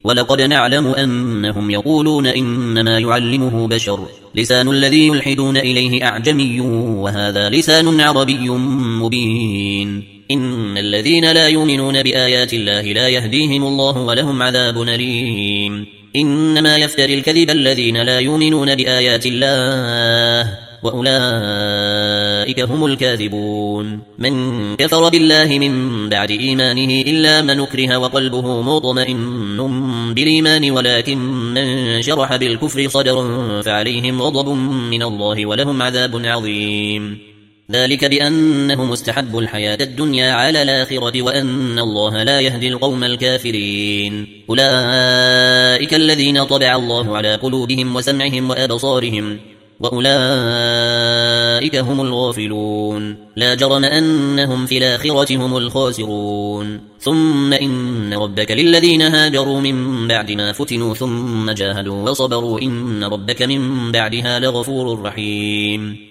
ولقد نعلم أنهم يقولون إنما يعلمه بشر لسان الذي يلحدون إليه أعجمي وهذا لسان عربي مبين إن الذين لا يؤمنون بآيات الله لا يهديهم الله ولهم عذاب أليم إنما يفتري الكذب الذين لا يؤمنون بآيات الله وأولئك هم الكاذبون من كفر بالله من بعد إيمانه إلا من أكره وقلبه مطمئن بالإيمان ولكن من شرح بالكفر صدرا فعليهم غضب من الله ولهم عذاب عظيم ذلك بأنهم استحبوا الحياة الدنيا على الآخرة وأن الله لا يهدي القوم الكافرين أولئك الذين طبع الله على قلوبهم وسمعهم وأبصارهم وأولئك هم الغافلون لا جرم أنهم في الآخرة هم الخاسرون ثم إن ربك للذين هاجروا من بعد ما فتنوا ثم جاهدوا وصبروا إن ربك من بعدها لغفور رحيم